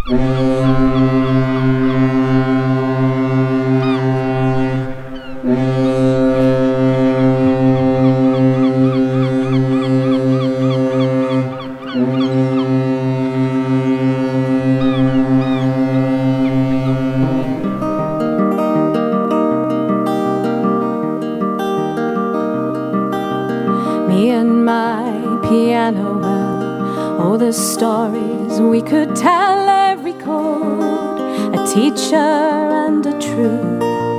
Me and my piano, well, oh, the stories we could tell, every chord, a teacher and a truth.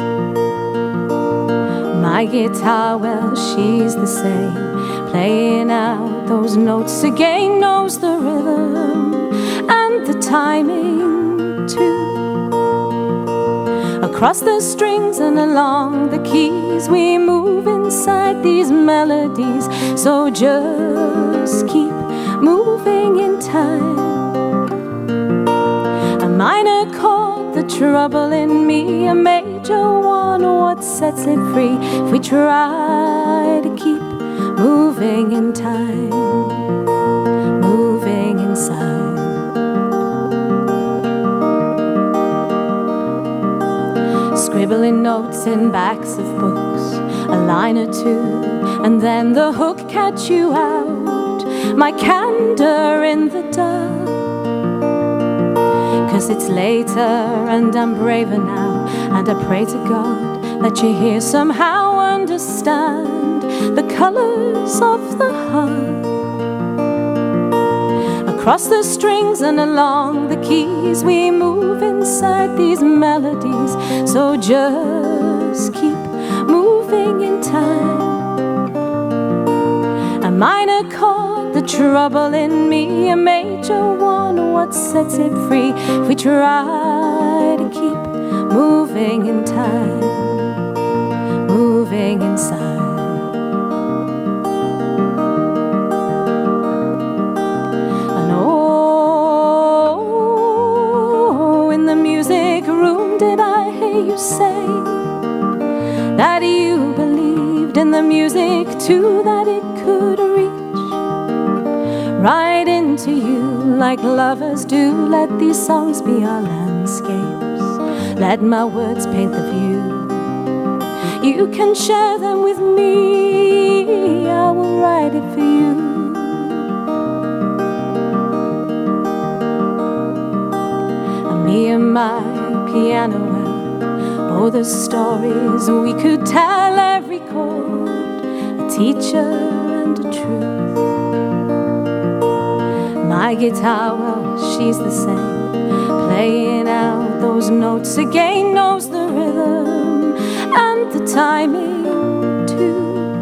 My guitar, well, she's the same, playing out those notes again, knows the rhythm and the timing too. Across the strings and along the keys, we move inside these melodies. So just keep moving in time. A minor chord, the trouble in me. A major one, what sets it free? If we try to keep moving in time, moving inside. Scribbling notes in backs of books, a line or two, and then the hook catch you out. My candor in the dark, 'cause it's later and I'm braver now, and I pray to God that you here somehow understand the colors of the heart. Across the strings and along the keys, we move inside these melodies. So just keep moving in time. A minor chord, the trouble in me. A major one, what sets it free? If we try to keep moving in time, moving inside. Did I hear you say that you believed in the music too, that it could reach right into you like lovers do? Let these songs be our landscapes, let my words paint the view. You can share them with me, I will write it for you. And me and my piano, well, oh, the stories we could tell, every chord, a teacher and a truth. My guitar, well, she's the same, playing out those notes again, knows the rhythm and the timing too.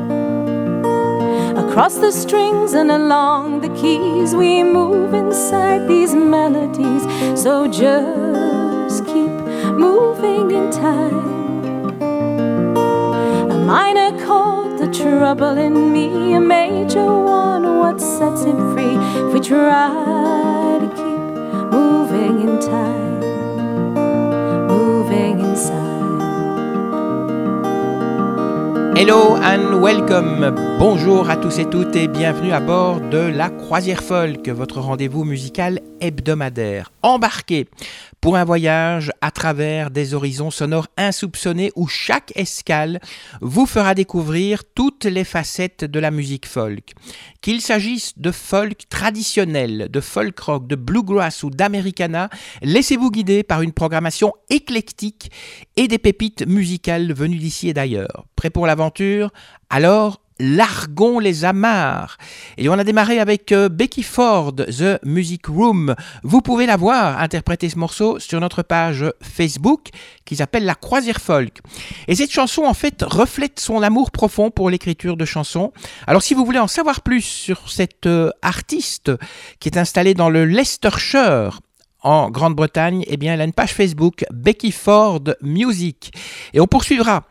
Across the strings and along the keys, we move inside these melodies. So just keep moving in time. A minor chord, the trouble in me. A major one, what sets it free? If we try to keep moving in time, moving inside. Hello and welcome, bonjour à tous et toutes et bienvenue à bord de la Croisière Folk, votre rendez-vous musical hebdomadaire. Embarquez pour un voyage à travers des horizons sonores insoupçonnés où chaque escale vous fera découvrir toutes les facettes de la musique folk. Qu'il s'agisse de folk traditionnel, de folk rock, de bluegrass ou d'americana, laissez-vous guider par une programmation éclectique et des pépites musicales venues d'ici et d'ailleurs. Prêt pour l'aventure? Alors, largons les amarres. Et on a démarré avec Becky Ford, The Music Room. Vous pouvez la voir interpréter ce morceau sur notre page Facebook qui s'appelle La Croisière Folk. Et cette chanson, en fait, reflète son amour profond pour l'écriture de chansons. Alors, si vous voulez en savoir plus sur cette artiste qui est installée dans le Leicestershire, en Grande-Bretagne, eh bien, elle a une page Facebook, Becky Ford Music. Et on va poursuivre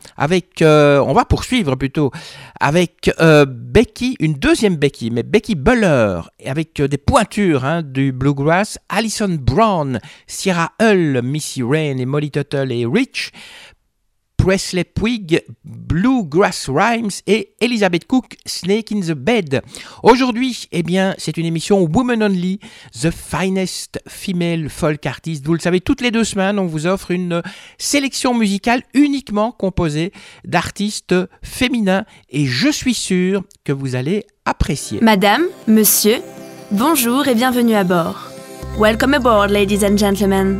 avec Becky, une deuxième Becky, mais Becky Buller, avec des pointures du bluegrass, Alison Brown, Sierra Hull, Missy Rain et Molly Tuttle et Rich. Presley Puig, Bluegrass Rhymes et Elizabeth Cook, Snake in the Bed. Aujourd'hui, eh bien, c'est une émission Woman Only, The Finest Female Folk Artist. Vous le savez, toutes les 2 semaines, on vous offre une sélection musicale uniquement composée d'artistes féminins et je suis sûr que vous allez apprécier. Madame, monsieur, bonjour et bienvenue à bord. Welcome aboard, ladies and gentlemen.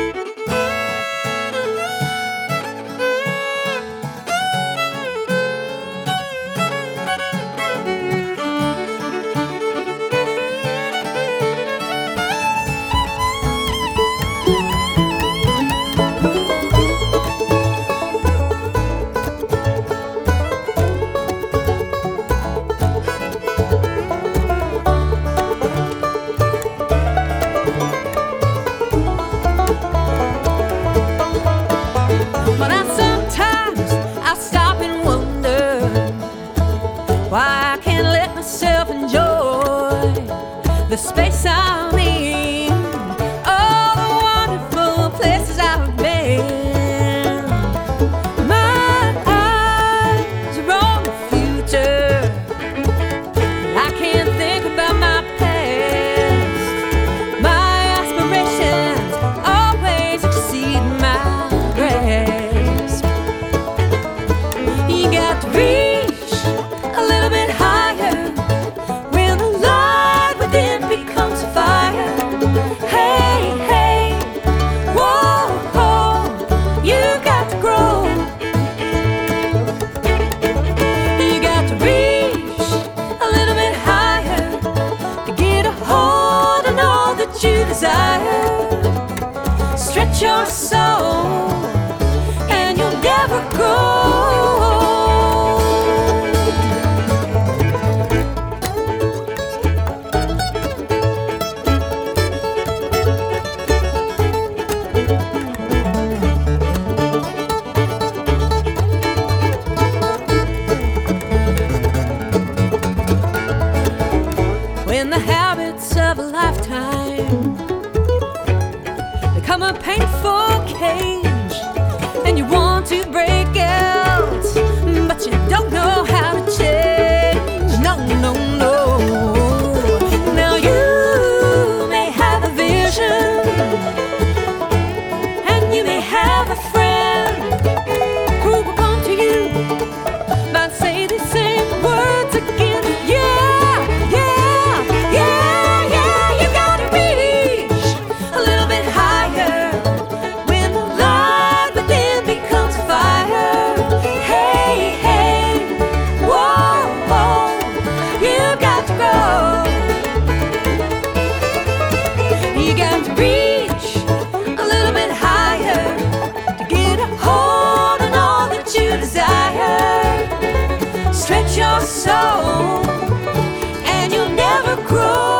The space I'm in, all the wonderful places I've been. My eyes are on the future, I can't think about my past. My aspirations always exceed my grasp. You got to reach a little bit higher when the light within becomes a fire. Hey, hey, whoa, whoa, you got to grow. You got to reach a little bit higher to get a hold on all that you desire. Stretch your soul and you'll never grow. When the habits of a lifetime become a painful cage and you want to break out, but you don't know how to change. No, no, no. Now you may have a vision and you may have a friend who will come to you and say the same words again. Yeah, yeah, yeah, yeah. You gotta reach a little bit higher when the light within becomes fire. Hey, hey, whoa, whoa, you got to go. You got to reach a little bit higher to get a hold on all that you desire. Stretch your soul and you'll never grow.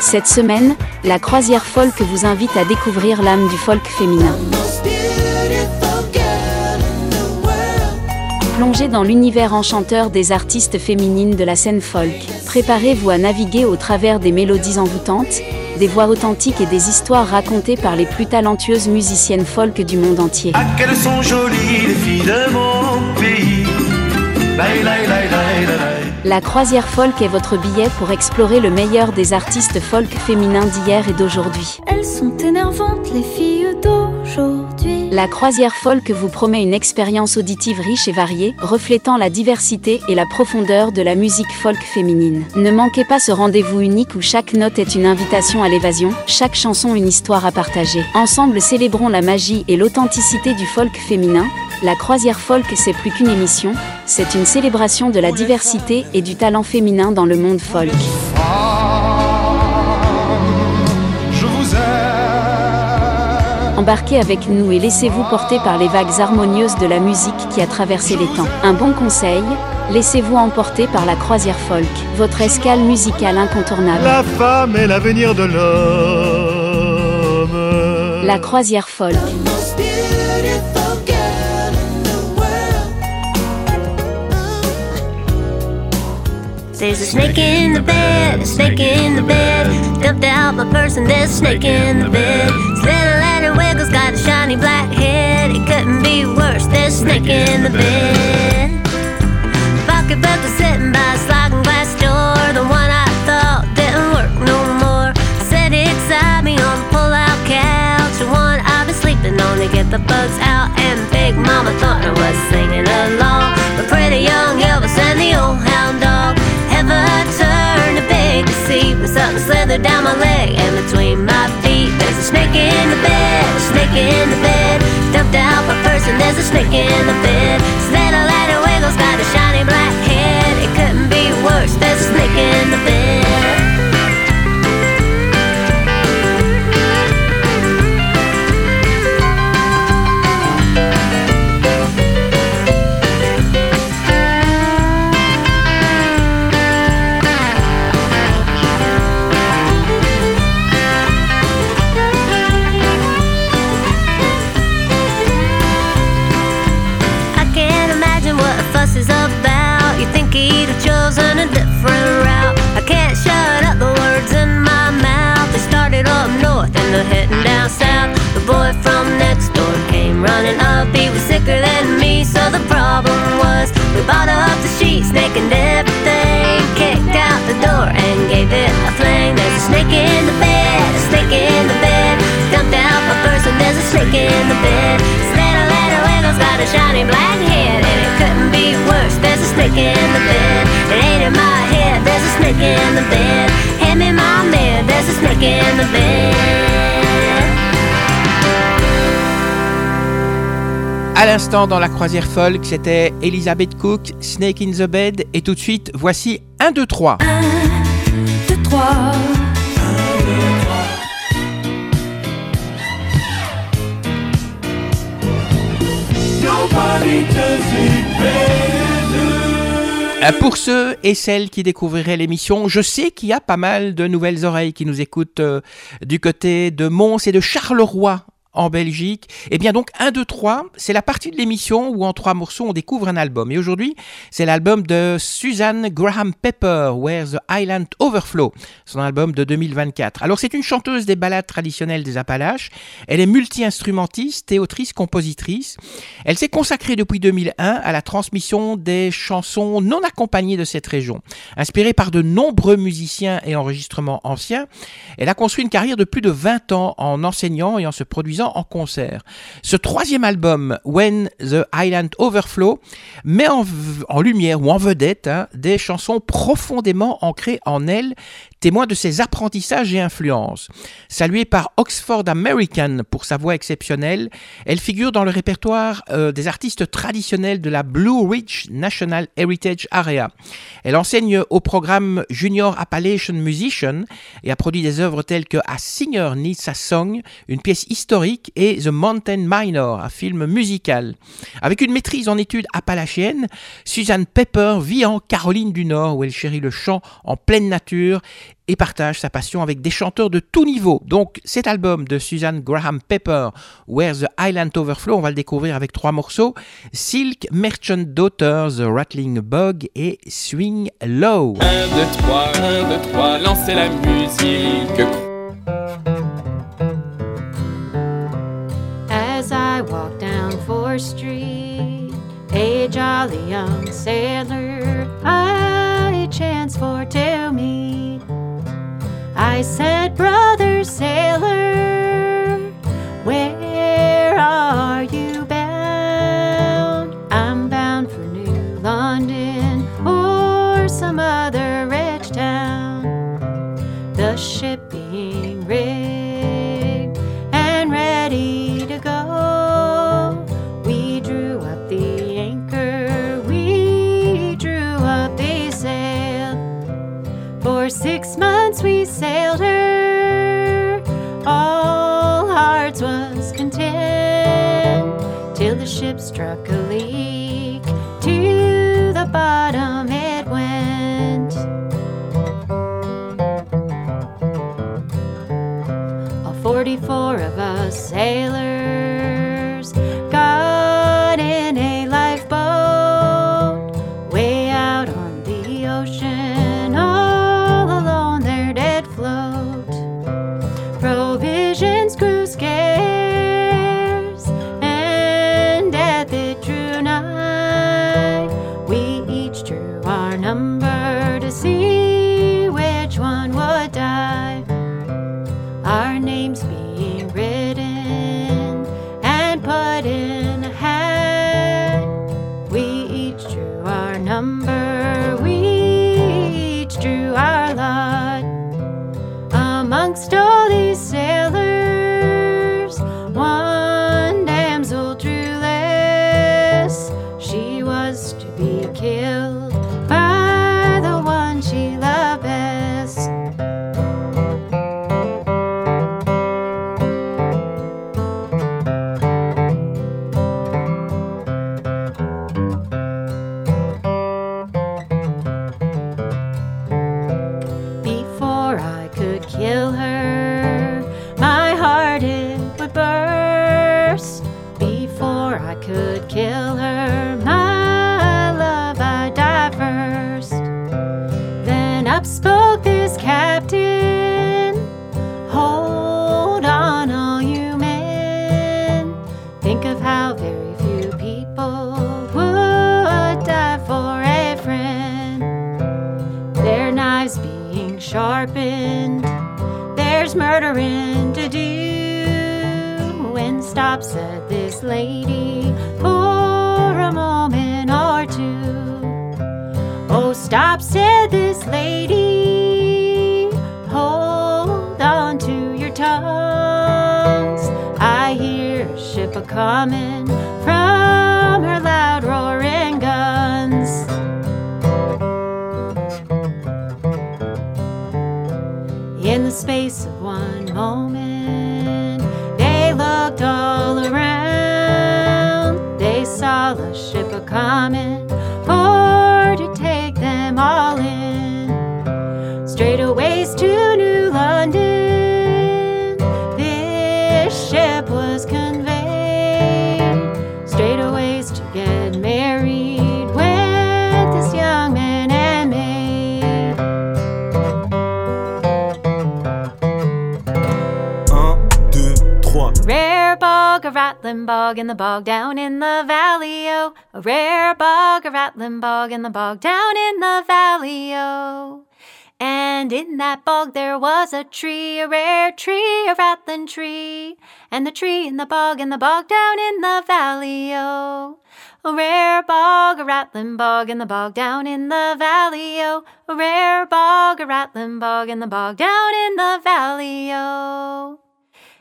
Cette semaine, la croisière folk vous invite à découvrir l'âme du folk féminin. Plongez dans l'univers enchanteur des artistes féminines de la scène folk. Préparez-vous à naviguer au travers des mélodies envoûtantes, des voix authentiques et des histoires racontées par les plus talentueuses musiciennes folk du monde entier. Ah, qu'elles sont jolies les filles de mon pays. La croisière folk est votre billet pour explorer le meilleur des artistes folk féminins d'hier et d'aujourd'hui. Elles sont énervantes, les filles d'aujourd'hui. La croisière folk vous promet une expérience auditive riche et variée, reflétant la diversité et la profondeur de la musique folk féminine. Ne manquez pas ce rendez-vous unique où chaque note est une invitation à l'évasion, chaque chanson une histoire à partager. Ensemble, célébrons la magie et l'authenticité du folk féminin. La croisière folk, c'est plus qu'une émission, c'est une célébration de la diversité et du talent féminin dans le monde folk. Je vous aime. Embarquez avec nous et laissez-vous porter par les vagues harmonieuses de la musique qui a traversé les temps. Un bon conseil, laissez-vous emporter par la croisière folk, votre escale musicale incontournable. La femme est l'avenir de l'homme. La croisière folk. There's a snake in the bed, a snake in the bed. Dumped out my purse and there's a snake in the bed. His little letter wiggles got a shiny black head. It couldn't be worse, there's a snake in the bed. Pocketbook was sitting by a sliding glass door. The one I thought didn't work no more. Sat inside me on the pull-out couch. The one I've been sleeping on to get the bugs out. And Big Mama thought I was singing along. But pretty young Elvis and the old hound dog ever turned a big to see when something slithered down my leg and between my feet. There's a snake in the bed, a snake in the bed. Dumped out my purse and there's a snake in the bed. His little letter wiggles got a shiny black head. It couldn't be worse, there's a snake in the bed. Is about. You think he'd have chosen a different route. I can't shut up the words in my mouth. They started up north and they're heading down south. The boy from next door came running up. He was sicker than me, so the problem was we bought up the sheets, snake and everything. Kicked out the door and gave it a fling. There's a snake in the bed, a snake in the bed. Dumped out my purse and there's a snake in the bed. His little wiggles got a shiny black head and it couldn't be worse. There's a snake in the bed. It ain't in my head. There's a snake in the bed. Hand me my man. There's a snake in the bed. À l'instant dans la croisière folk, c'était Elizabeth Cook, Snake in the Bed, et tout de suite, voici 1, 2, 3. 1, 2, 3. Pour ceux et celles qui découvriraient l'émission, je sais qu'il y a pas mal de nouvelles oreilles qui nous écoutent du côté de Mons et de Charleroi en Belgique. Et bien donc 1, 2, 3, c'est la partie de l'émission où en 3 morceaux on découvre un album. Et aujourd'hui, c'est l'album de Suzanne Graham Pepper, Where the Highland Overflow, son album de 2024. Alors c'est une chanteuse des ballades traditionnelles des Appalaches. Elle est multi-instrumentiste et autrice-compositrice. Elle s'est consacrée depuis 2001 à la transmission des chansons non accompagnées de cette région. Inspirée par de nombreux musiciens et enregistrements anciens, elle a construit une carrière de plus de 20 ans en enseignant et en se produisant en concert. Ce 3e album, When the Highland Overflow, met en lumière ou en vedette des chansons profondément ancrées en elle, témoin de ses apprentissages et influences. Saluée par Oxford American pour sa voix exceptionnelle, elle figure dans le répertoire des artistes traditionnels de la Blue Ridge National Heritage Area. Elle enseigne au programme Junior Appalachian Musician et a produit des œuvres telles que A Singer Needs a Song, une pièce historique historique, et The Mountain Minor, un film musical. Avec une maîtrise en études appalachiennes, Suzanne Pepper vit en Caroline du Nord, où elle chérit le chant en pleine nature et partage sa passion avec des chanteurs de tout niveau. Donc cet album de Suzanne Graham Pepper, Where the Highland Overflow, on va le découvrir avec 3 morceaux: Silk, Merchant Daughter, The Rattling Bug et Swing Low. 1, 2, 3, lancez la musique. As I walk down 4th Street, a jolly young sailor I chance for to meet. I said, brother sailor, where are you bound? I'm bound for New London or some other rich town. The ship being rigged and ready to go, we drew up the anchor, we drew up the sail. For 6 months we sailed her, all hearts was content, till the ship struck a leak, to the bottom it went. All 44 of us sailors got in a lifeboat, way out on the ocean, all alone there did float. Provisions grew scarce, and death it drew nigh. We each drew our number to see which one would die. Our names being written and put in a hat, we each drew our number, we each drew our lot. Amongst all these sailors, one damsel drew less. She was to be killed by the one she loved best. Before I could kill her, my heart it would burst. Before I could kill her, my love I'd die first. Then up spoke this captain, hold on all you men. Think of how very few people would die for a friend. Their knives being sharpened, there's murdering to do. When stop, said this lady, for a moment or two. Oh, stop, said this lady, hold on to your tongues. I hear a ship a-comin' from her loud roaring guns. In the space of one moment, they looked all around. They saw the ship a-comin' for to take them all in. Straightaways to New London, this ship was conveyed. Straightaways to get married with this young man and maid. 1, 2, 3. Rare bog, a rattling bog in the bog down in the valley, oh. A rare bog, a rattling bog in the bog down in the valley, oh. And in that bog there was a tree, a rare tree, a rattling tree. And the tree in the bog down in the valley, oh. A rare bog, a rattling bog in the bog down in the valley, oh. A rare bog, a rattling bog in the bog down in the valley, oh.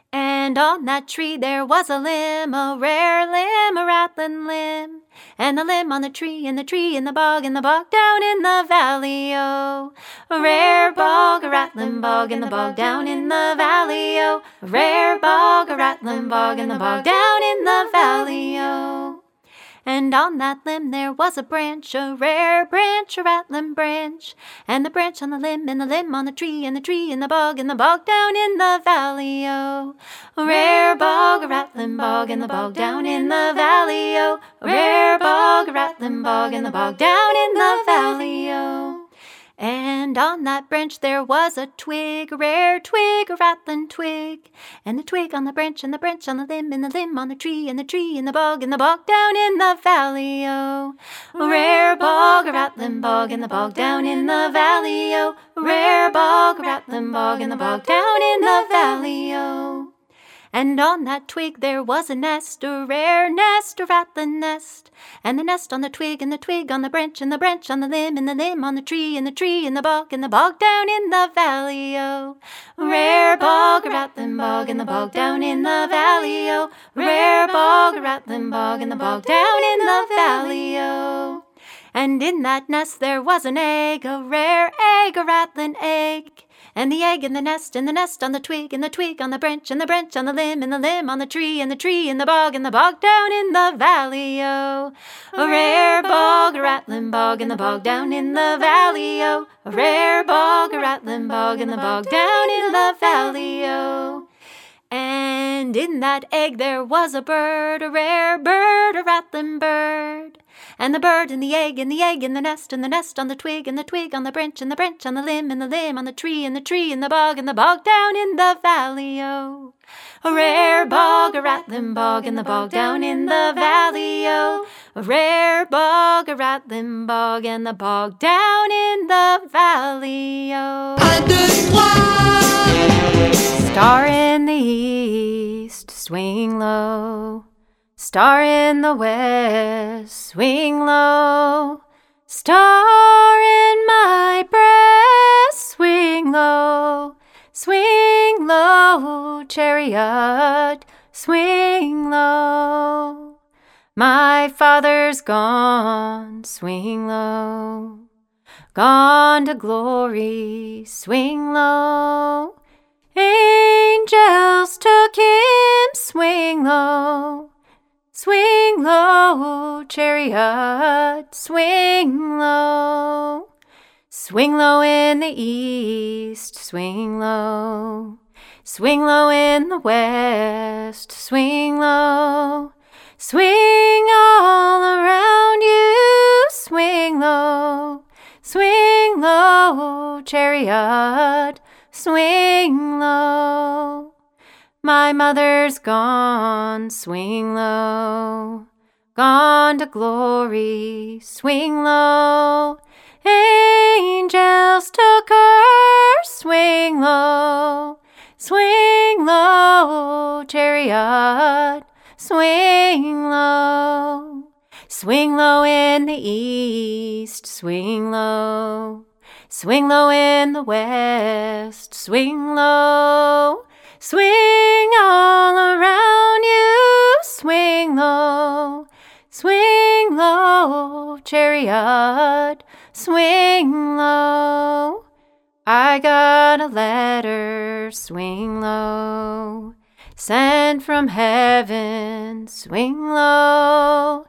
And on that tree there was a limb, a rare limb, a rattling limb. And the limb on the tree, and the tree in the bog down in the valley, oh. A rare bog, a rattling bog in the bog down in the valley, oh. A rare bog, a rattling bog in the bog down in the valley, oh. And on that limb there was a branch, a rare branch, a rattling branch. And the branch on the limb, and the limb on the tree, and the tree in the bog down in the valley, oh. A rare bog, a rattling bog in the bog down in the valley, oh. A rare bog, a rattling bog in the bog down in the valley, oh. And on that branch there was a twig, a rare twig, a rattling twig. And the twig on the branch, and the branch on the limb, and the limb on the tree, and the tree in the bog down in the valley, oh. A rare bog, a rattling bog in the bog down in the valley, oh. A rare bog, a rattling bog in the bog down in the valley, oh. And on that twig there was a nest, a rare nest, a rattling nest. And the nest on the twig, and the twig on the branch, and the branch on the limb, and the limb on the tree, and the tree in the bog down in the valley, oh. A rare bog, a rattling bog in the bog down in the valley, oh. A rare bog, a rattling bog in the bog down in the valley, oh. And in that nest there was an egg, a rare egg, a rattling egg. And the egg in the nest on the twig, and the twig on the branch, and the branch on the limb, and the limb on the tree, and the tree in the bog down in the valley, oh. A rare bog, a rattling bog in the bog down in the valley, oh. A rare bog, a rattling bog in the bog down in the valley, oh. And in that egg there was a bird, a rare bird, a rattling bird. And the bird and the egg in the nest on the twig, and the twig on the branch, and the branch on the limb, and the limb on the tree, and the tree in the bog down in the valley, oh. A rare bog, a rattling bog in the bog down in the valley, oh. A rare bog, a rattling bog in the bog down in the valley, oh. Star in the east, swing low. Star in the west, swing low. Star in my breast, swing low. Swing low, chariot, swing low. My father's gone, swing low. Gone to glory, swing low. Angels took him, swing low. Swing low, chariot, swing low. Swing low in the east, swing low. Swing low in the west, swing low. Swing all around you, swing low. Swing low, chariot, swing low. My mother's gone, swing low. Gone to glory, swing low. Angels took her, swing low. Swing low, chariot, swing low. Swing low in the east, swing low. Swing low in the west, swing low. Swing all around you, swing low. Swing low, chariot, swing low. I got a letter, swing low. Sent from heaven, swing low.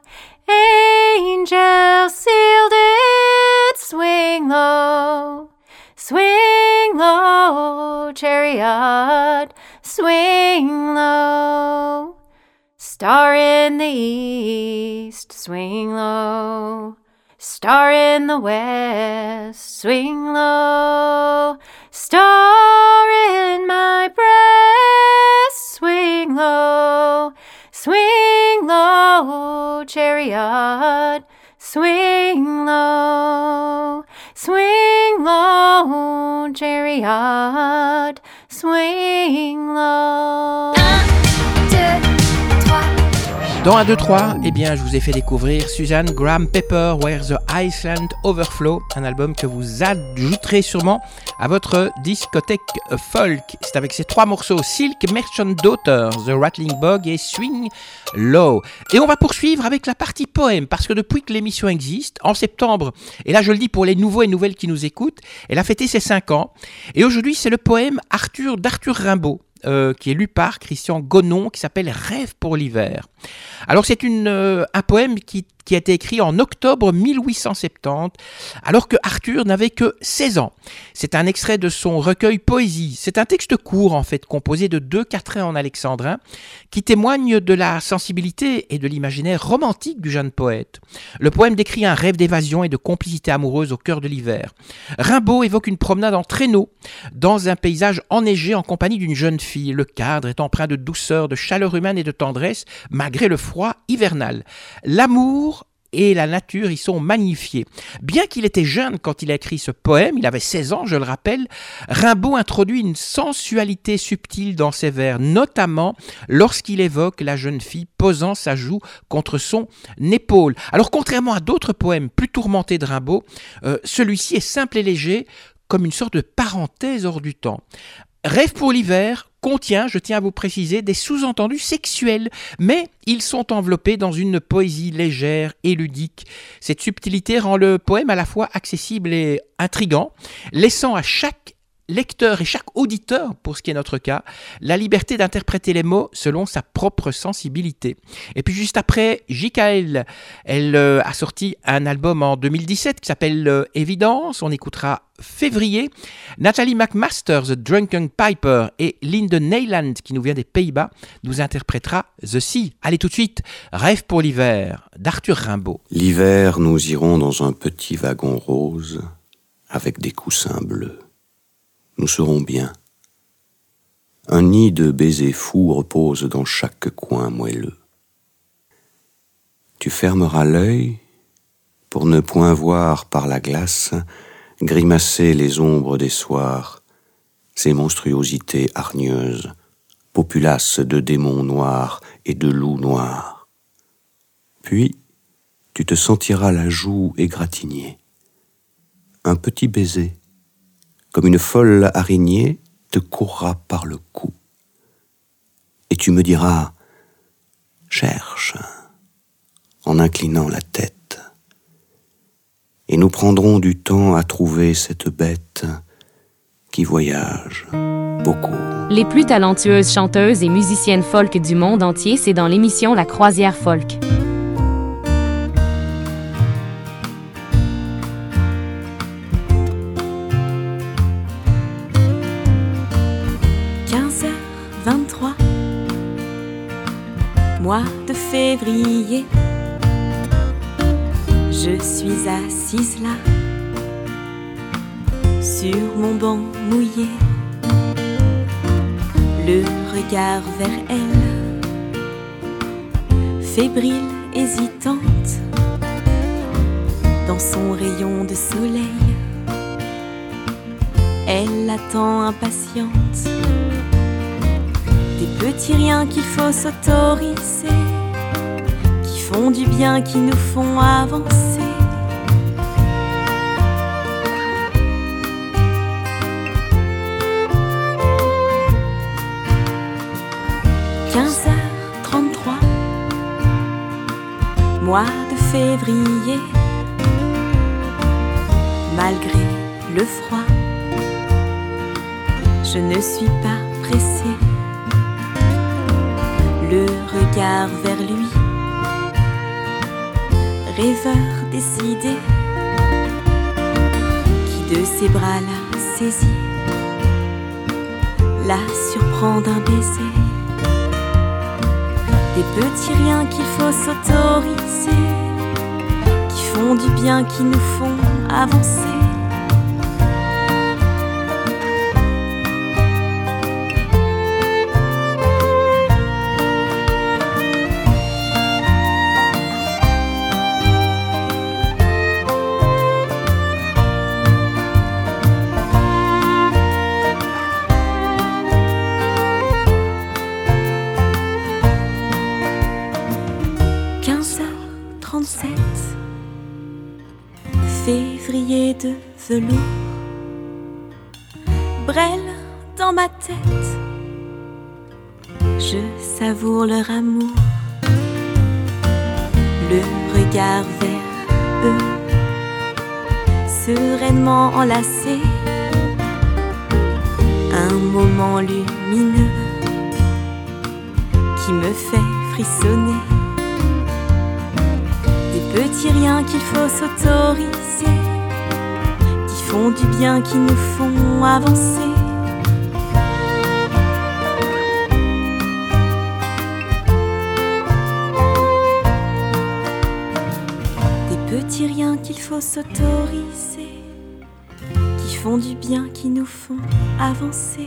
Angels sealed it, swing low. Swing low, chariot, swing low. Star in the east, swing low. Star in the west, swing low. Star in my breast, swing low. Swing low, chariot, swing low. Swing low, chariot, swing low. 1, 2, 3. Dans 1, 2, 3, eh bien, je vous ai fait découvrir Suzanne Graham Pepper, Where the Iceland Overflow, un album que vous ajouterez sûrement à votre discothèque folk. C'est avec ces 3 morceaux, Silk, Merchant Daughter, The Rattling Bug et Swing Low. Et on va poursuivre avec la partie poème, parce que depuis que l'émission existe, en septembre, et là je le dis pour les nouveaux et nouvelles qui nous écoutent, elle a fêté ses 5 ans. Et aujourd'hui, c'est le poème d'Arthur Rimbaud, qui est lu par Christian Gonon, qui s'appelle Rêve pour l'hiver. Alors c'est un poème qui a été écrit en octobre 1870, alors que Arthur n'avait que 16 ans. C'est un extrait de son recueil Poésie. C'est un texte court, en fait, composé de 2 quatrains en alexandrin, qui témoigne de la sensibilité et de l'imaginaire romantique du jeune poète. Le poème décrit un rêve d'évasion et de complicité amoureuse au cœur de l'hiver. Rimbaud évoque une promenade en traîneau dans un paysage enneigé en compagnie d'une jeune fille. Le cadre est empreint de douceur, de chaleur humaine et de tendresse, malgré le froid hivernal. L'amour et la nature y sont magnifiés. Bien qu'il était jeune quand il a écrit ce poème, il avait 16 ans, je le rappelle, Rimbaud introduit une sensualité subtile dans ses vers, notamment lorsqu'il évoque la jeune fille posant sa joue contre son épaule. Alors contrairement à d'autres poèmes plus tourmentés de Rimbaud, celui-ci est simple et léger, comme une sorte de parenthèse hors du temps. Rêve pour l'hiver contient, je tiens à vous préciser, des sous-entendus sexuels, mais ils sont enveloppés dans une poésie légère et ludique. Cette subtilité rend le poème à la fois accessible et intrigant, laissant à chaque lecteur et chaque auditeur, pour ce qui est notre cas, la liberté d'interpréter les mots selon sa propre sensibilité. Et puis juste après, JKL, elle a sorti un album en 2017 qui s'appelle Évidence, on écoutera Février. Nathalie McMaster, The Drunken Piper, et Linde Neyland, qui nous vient des Pays-Bas, nous interprétera The Sea. Allez tout de suite, Rêve pour l'hiver, d'Arthur Rimbaud. L'hiver, nous irons dans un petit wagon rose, avec des coussins bleus. Nous serons bien. Un nid de baisers fous repose dans chaque coin moelleux. Tu fermeras l'œil pour ne point voir par la glace grimacer les ombres des soirs, ces monstruosités hargneuses, populaces de démons noirs et de loups noirs. Puis, tu te sentiras la joue égratignée. Un petit baiser, comme une folle araignée, te courra par le cou. Et tu me diras « Cherche » en inclinant la tête. Et nous prendrons du temps à trouver cette bête qui voyage beaucoup. Les plus talentueuses chanteuses et musiciennes folk du monde entier, c'est dans l'émission La Croisière Folk. Mois de février, je suis assise là, sur mon banc mouillé, le regard vers elle, fébrile, hésitante, dans son rayon de soleil, elle attend impatiente. Des petits riens qu'il faut s'autoriser, qui font du bien, qui nous font avancer. « 15h33, mois de février, malgré le froid, je ne suis pas pressée. Le regard vers lui, rêveur décidé, qui de ses bras la saisit, la surprend d'un baiser. Des petits riens qu'il faut s'autoriser, qui font du bien, qui nous font avancer. dans ma tête. Je savoure leur amour, le regard vers eux, sereinement enlacés. Un moment lumineux qui me fait frissonner. Des petits riens qu'il faut s'autoriser, qui font du bien, qui nous font avancer. Petits riens qu'il faut s'autoriser, qui font du bien, qui nous font avancer.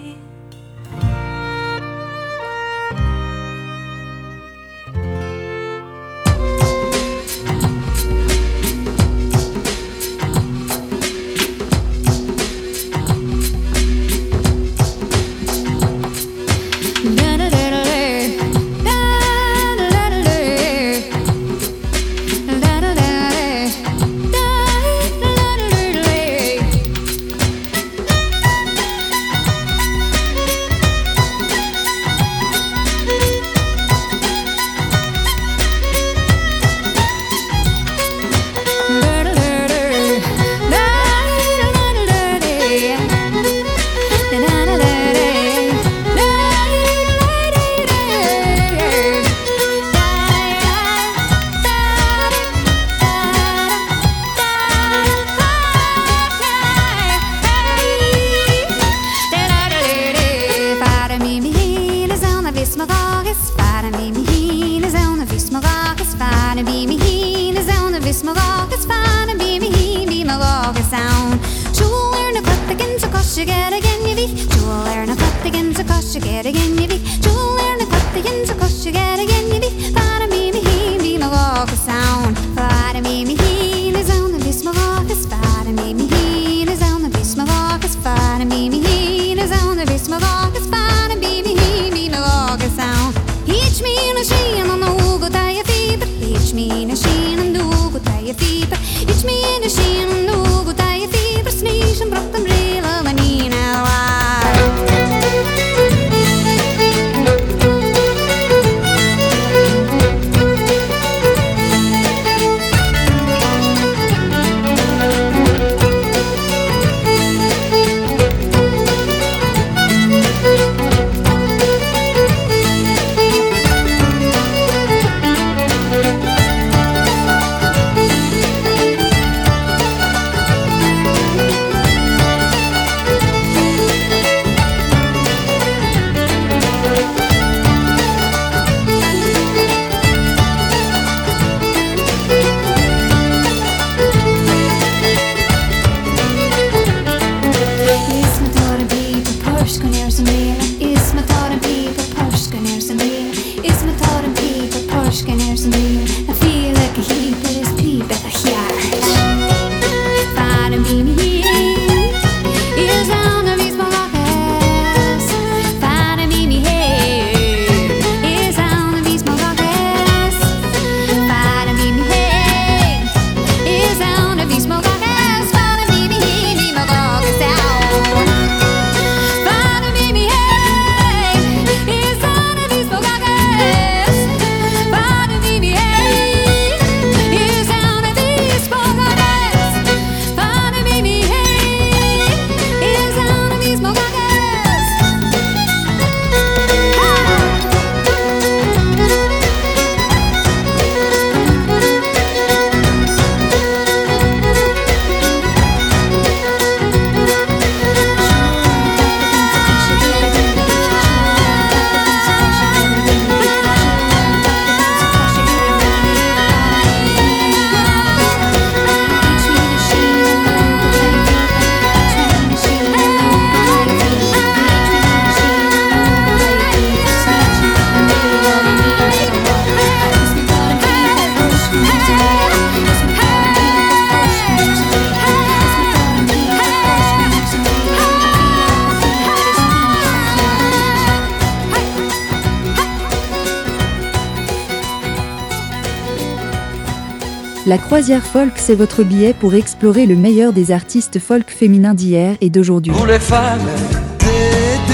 La Croisière Folk, c'est votre billet pour explorer le meilleur des artistes folk féminins d'hier et d'aujourd'hui. Pour les femmes, des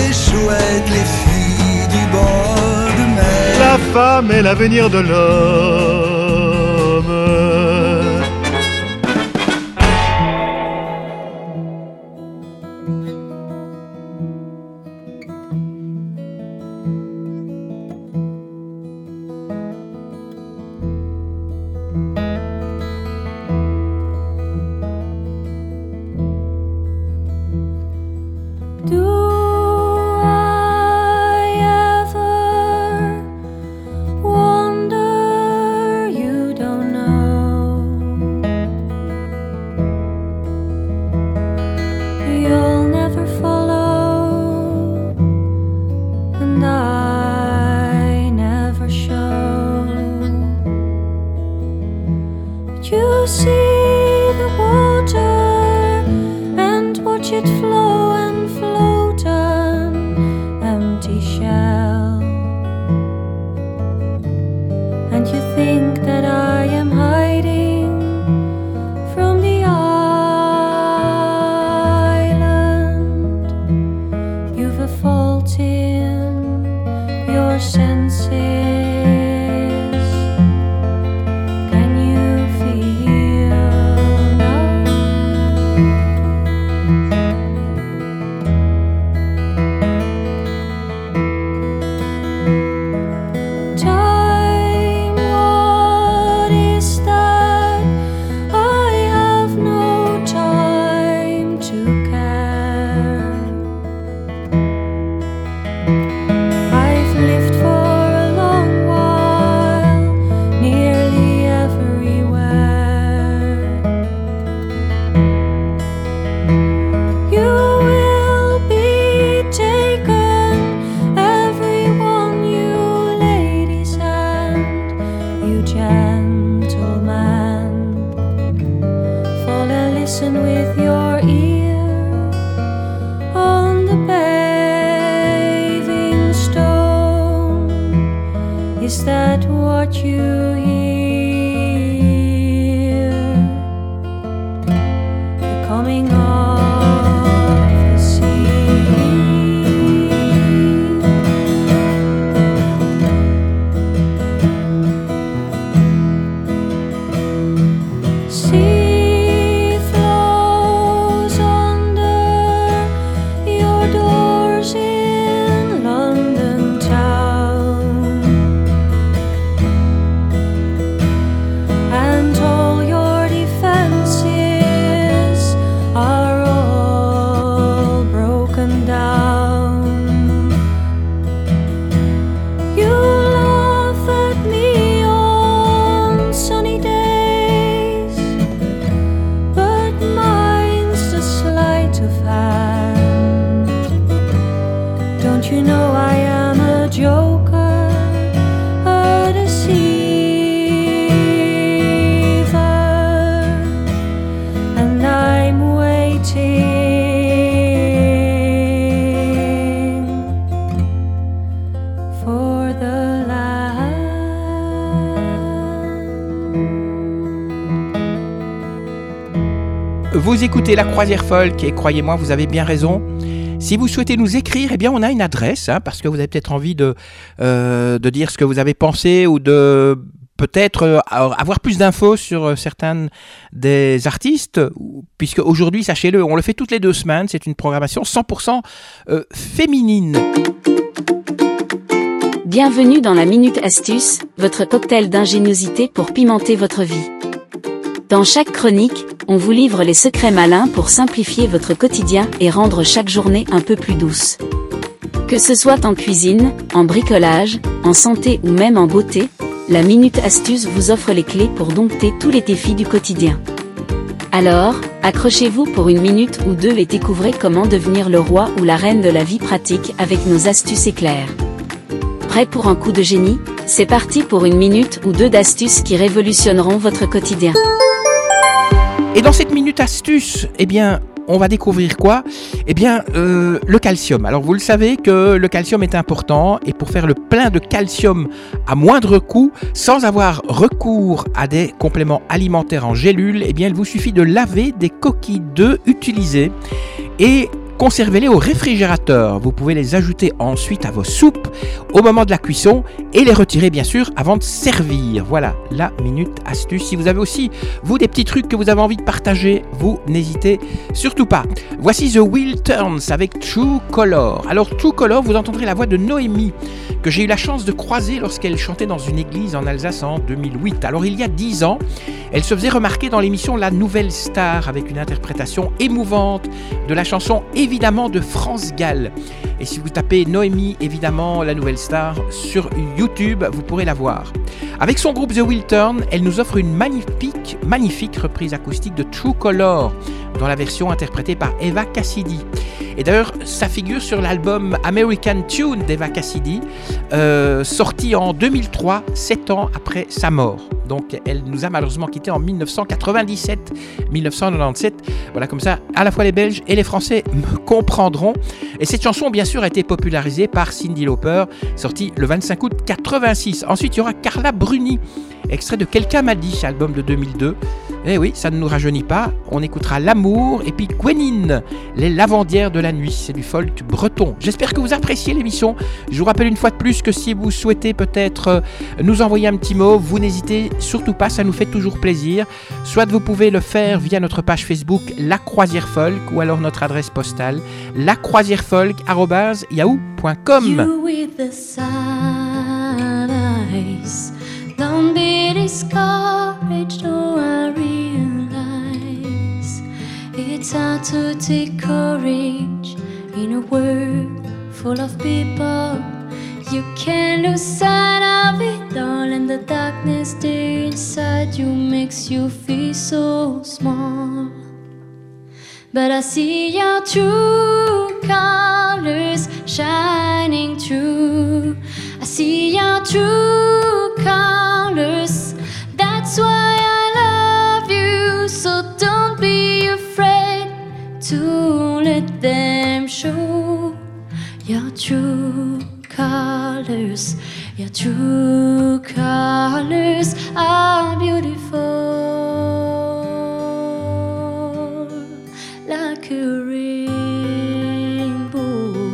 silhouettes, les filles du bord de mer. La femme est l'avenir de l'homme. Vous écoutez La Croisière Folk et croyez-moi, vous avez bien raison. Si vous souhaitez nous écrire, eh bien on a une adresse, parce que vous avez peut-être envie de dire ce que vous avez pensé ou de peut-être avoir plus d'infos sur certains des artistes, puisque aujourd'hui, sachez-le, on le fait toutes les 2 semaines, c'est une programmation 100% féminine. Bienvenue dans la Minute Astuce, votre cocktail d'ingéniosité pour pimenter votre vie. Dans chaque chronique, on vous livre les secrets malins pour simplifier votre quotidien et rendre chaque journée un peu plus douce. Que ce soit en cuisine, en bricolage, en santé ou même en beauté, la Minute Astuce vous offre les clés pour dompter tous les défis du quotidien. Alors, accrochez-vous pour une minute ou deux et découvrez comment devenir le roi ou la reine de la vie pratique avec nos astuces éclairs. Prêt pour un coup de génie ? C'est parti pour une minute ou deux d'astuces qui révolutionneront votre quotidien. Et dans cette minute astuce, eh bien, on va découvrir quoi ? Eh bien, le calcium. Alors, vous le savez que le calcium est important et pour faire le plein de calcium à moindre coût, sans avoir recours à des compléments alimentaires en gélules, eh bien, il vous suffit de laver des coquilles d'œufs utilisées et conservez-les au réfrigérateur. Vous pouvez les ajouter ensuite à vos soupes au moment de la cuisson et les retirer bien sûr avant de servir. Voilà la minute astuce. Si vous avez aussi, vous, des petits trucs que vous avez envie de partager, vous n'hésitez surtout pas. Voici The Wheel Turns avec True Color. Alors True Color, vous entendrez la voix de Noémie, que j'ai eu la chance de croiser lorsqu'elle chantait dans une église en Alsace en 2008. Alors il y a 10 ans, elle se faisait remarquer dans l'émission La Nouvelle Star avec une interprétation émouvante de la chanson évidemment de France Gall. Et si vous tapez Noémie évidemment La Nouvelle Star sur YouTube, vous pourrez la voir. Avec son groupe The Wheel Turn, elle nous offre une magnifique reprise acoustique de True Color dans la version interprétée par Eva Cassidy. Et d'ailleurs, ça figure sur l'album American Tune d'Eva Cassidy, sorti en 2003, 7 ans après sa mort. Donc elle nous a malheureusement quittés en 1997. Voilà, comme ça, à la fois les Belges et les Français me comprendront. Et cette chanson, bien sûr, a été popularisée par Cyndi Lauper, sortie le 25 août 86. Ensuite, il y aura Carla Bruni, extrait de Quelqu'un m'a dit, album de 2002. Eh oui, ça ne nous rajeunit pas. On écoutera L'amour et puis Gwenine, les lavandières de la nuit. C'est du folk breton. J'espère que vous appréciez l'émission. Je vous rappelle une fois de plus que si vous souhaitez peut-être nous envoyer un petit mot, vous n'hésitez surtout pas, ça nous fait toujours plaisir. Soit vous pouvez le faire via notre page Facebook La Croisière Folk ou alors notre adresse postale lacroisièrefolk@yahoo.com. You with the sad eyes, don't be discouraged, oh I realize it's hard to take courage in a world full of people. You can't lose sight of it all, and the darkness there inside you makes you feel so small. But I see your true colors shining through. I see your true colors. That's why I love you. So don't be afraid to let them show your true colors. Your true colors are beautiful, like a rainbow.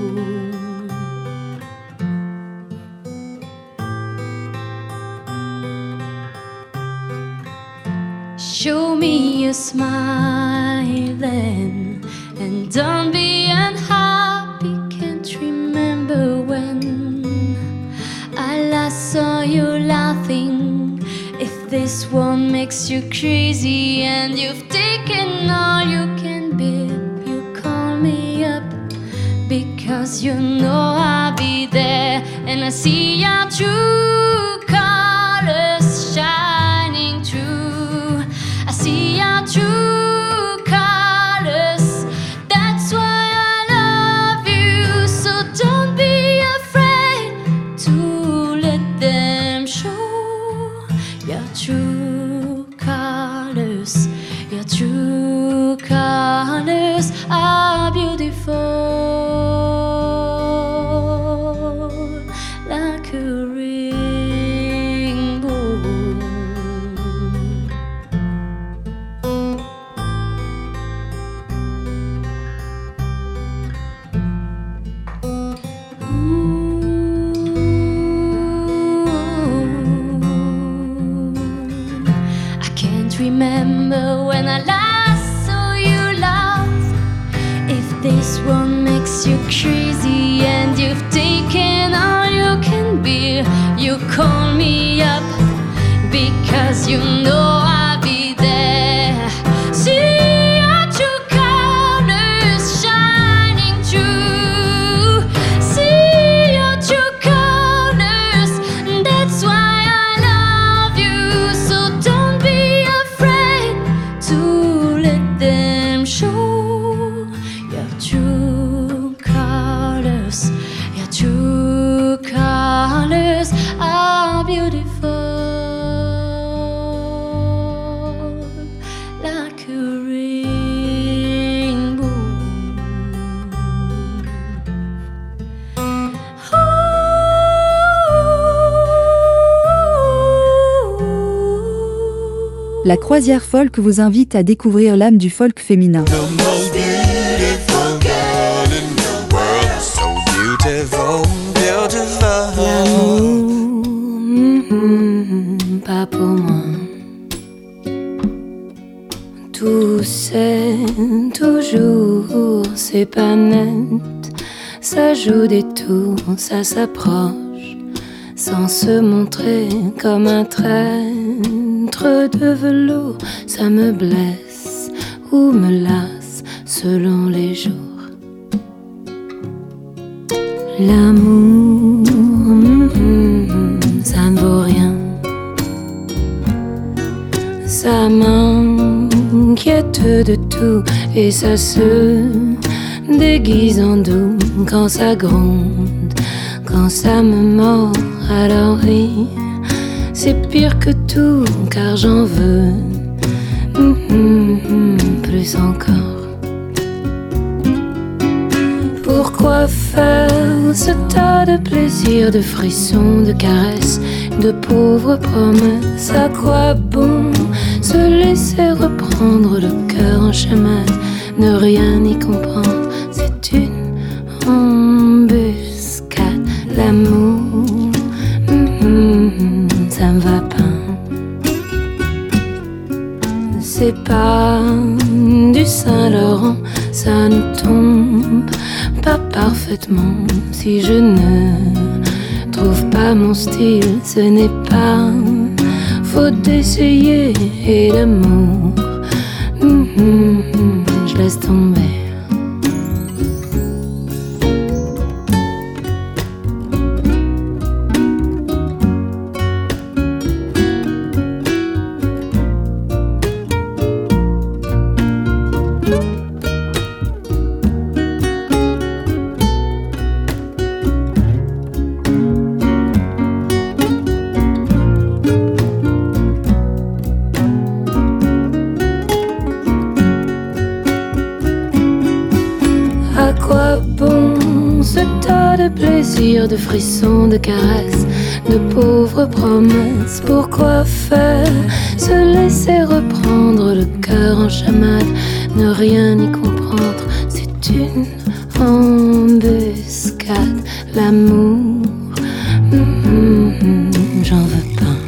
Show me you smiling, and don't be unhappy. Can't remember when I last saw you laughing. If this one makes you crazy and you've taken all you can bear, you call me up because you know I'll be there. And I see your true colors shining through. I see your true colors. That's why I love you. So don't be afraid to let them show your true colors. Your true colors are beautiful, like a rainbow. I can't remember when I last saw you laugh. If this one makes you crazy and you've taken all you can bear, you call me up because you know I'll be there. See your true colors shining through. See your true colors. That's why I love you. So don't be afraid to let them show your true colors. Your true colors are beautiful, like a rainbow. La Croisière Folk vous invite à découvrir l'âme du folk féminin. The most beautiful girl c'est pas net. Ça joue des tours, ça s'approche, sans se montrer comme un traître de velours. Ça me blesse ou me lasse selon les jours. L'amour, ça ne vaut rien. Ça m'inquiète de tout et ça se déguise en doux quand ça gronde, quand ça me mord. Alors oui, c'est pire que tout car j'en veux plus encore. Pourquoi faire ce tas de plaisirs, de frissons, de caresses, de pauvres promesses? À quoi bon se laisser reprendre le cœur en chemin, ne rien y comprendre? C'est une embuscade, l'amour, ça me va pas. C'est pas du Saint-Laurent, ça ne tombe pas parfaitement. Si je ne trouve pas mon style, ce n'est pas faute d'essayer. Et l'amour, je laisse tomber. De frissons, de caresses, de pauvres promesses. Pourquoi faire se laisser reprendre le cœur en chamade, ne rien y comprendre? C'est une embuscade, l'amour, j'en veux pas.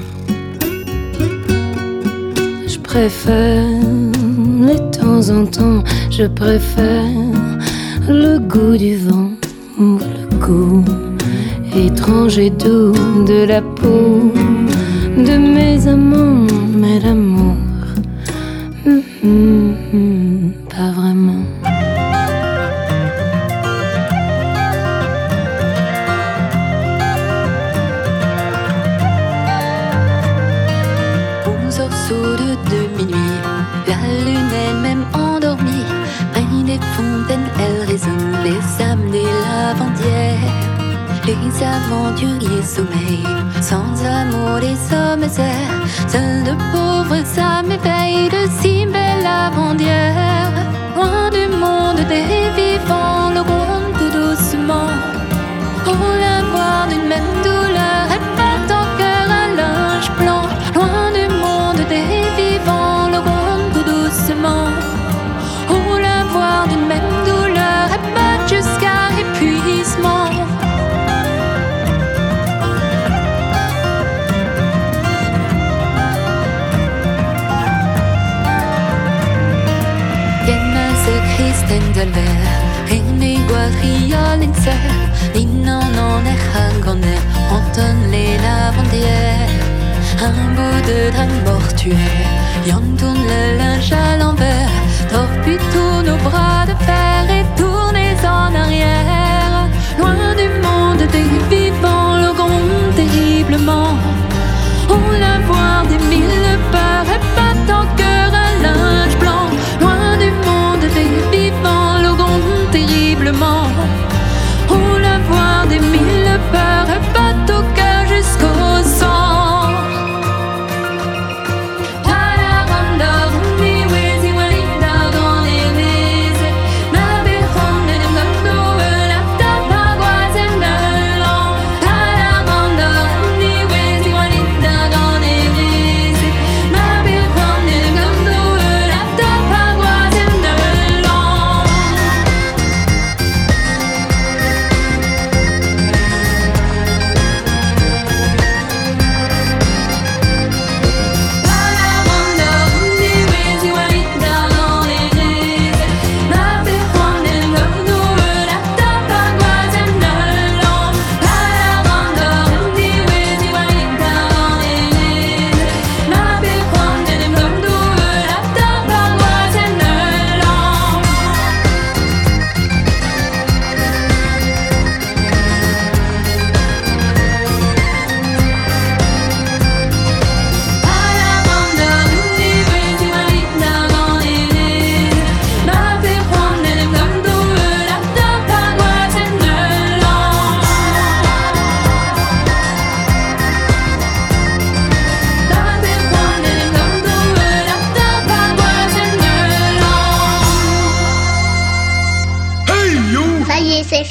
Je préfère les temps en temps, je préfère le goût du vent ou le goût étrange et doux de la peau de mes amants. Mais l'amour, pas vraiment. De minuit, la lune elle-même endormie, près des fontaines elle résonne les âmes des lavandières. Les aventuriers sommeillent, sans amour les hommes errent. Seuls de pauvres âmes éveillent de si belles lavandières. Loin du monde des vivants, le ronde tout doucement. Oh, la voix d'une même douleur répète en cœur un linge blanc. Loin du monde des vivants, le ronde tout doucement. Oh, la voix d'une même douleur répète jusqu'à épuisement. Kristen Delver, René Guadrillol Inser, Ninan en Erhangoner, entonne les lavandières. Un bout de drame mortuaire, Yang tourne le linge à l'envers, torpille tous nos bras de fer et tournez en arrière. Loin du monde des vivants, le gronde terriblement. Oh, la voix des mille peurs répète en cœur un linge blanc. Loin du monde des vivants, le gronde terriblement. Oh, la voix des mille peurs répète au cœur jusqu'au sang. Thank you.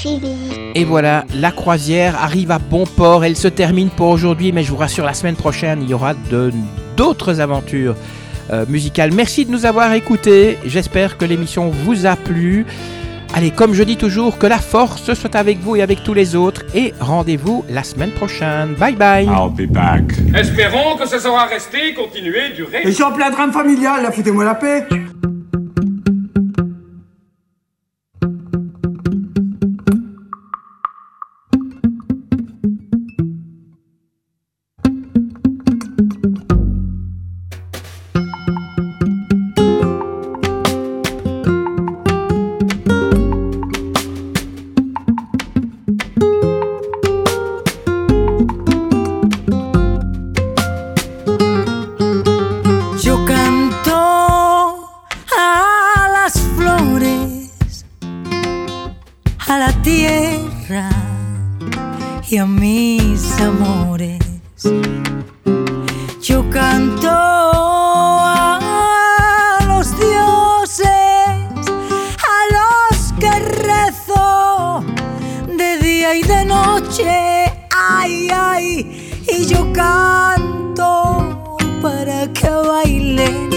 suivi. Et voilà, la croisière arrive à bon port. Elle se termine pour aujourd'hui, mais je vous rassure, la semaine prochaine, il y aura d'autres aventures musicales. Merci de nous avoir écoutés. J'espère que l'émission vous a plu. Allez, comme je dis toujours, que la force soit avec vous et avec tous les autres. Et rendez-vous la semaine prochaine. Bye bye. I'll be back. Espérons que ça sera resté, continuer, durer. Et je suis en plein drame familial, là, foutez-moi la paix. Y a mis amores, yo canto a los dioses, a los que rezo de día y de noche, ay, ay, y yo canto para que bailen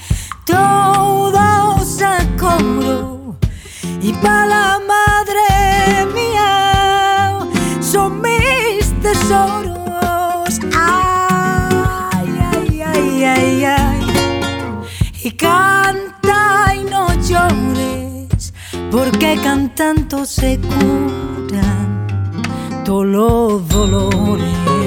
todos a coro y para la madre mía son mis tesoros, ay, ay, ay, ay, ay. Y canta y no llores, porque cantando se curan todos los dolores.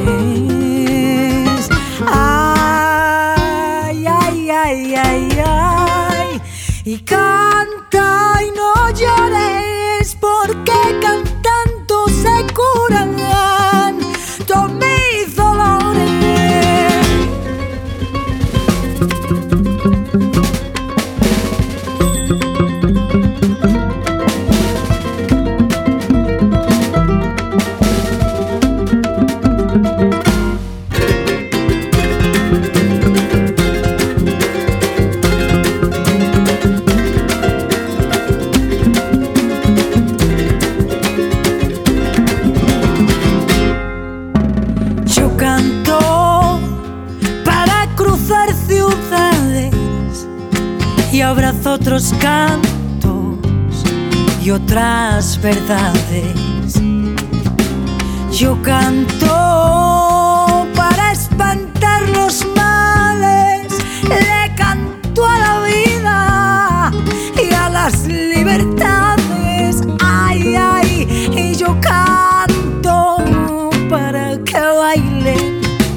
Ay, ay, ay, ay, ay. Y canta y no llores, porque cantando se curan todos mis dolores. Y abrazo otros cantos y otras verdades. Yo canto para espantar los males, le canto a la vida y a las libertades. Ay, ay, y yo canto para que bailen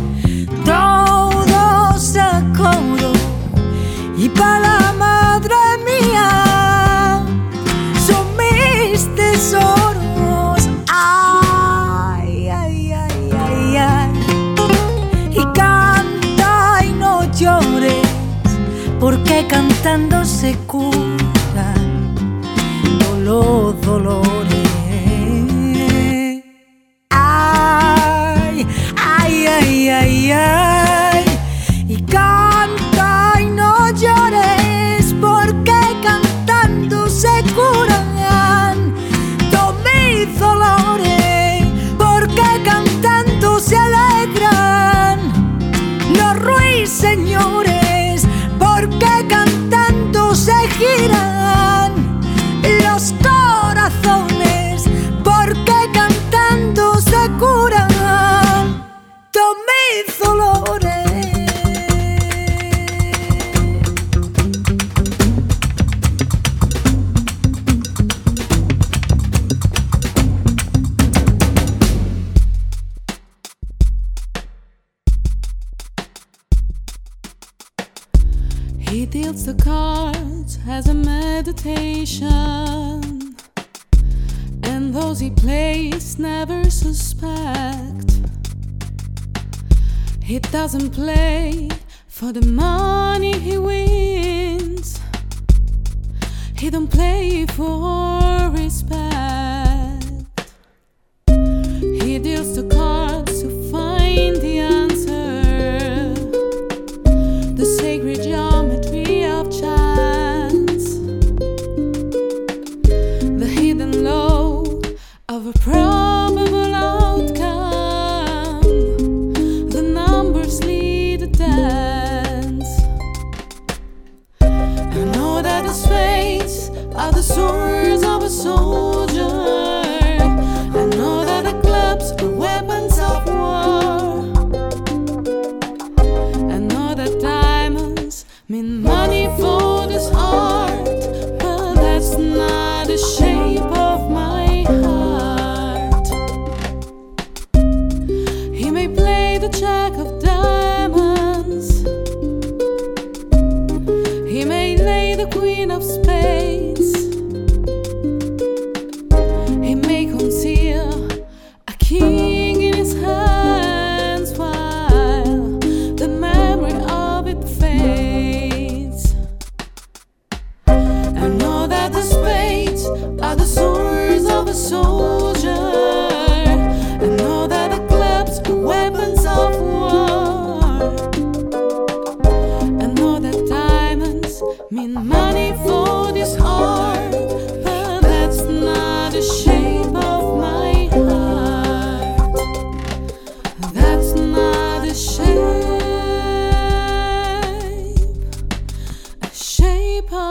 todos a coro y para la madre mía son mis tesoros. Ay, ay, ay, ay, ay. Y canta y no llores, porque cantando se curan todos los dolores. Ay, ay, ay, ay, ay. Y canta y no llores, porque cantando se curan todos mis dolores, porque cantando se alegran los ruiseñores, porque cantando se giran los corazones, porque cantando se curan todos mis dolores. He deals the cards as a meditation, and those he plays never suspect. He doesn't play for the money he wins, he don't play for respect. He deals the cards to find the answer, the sacred geometry of chance, the hidden law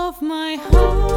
of my heart.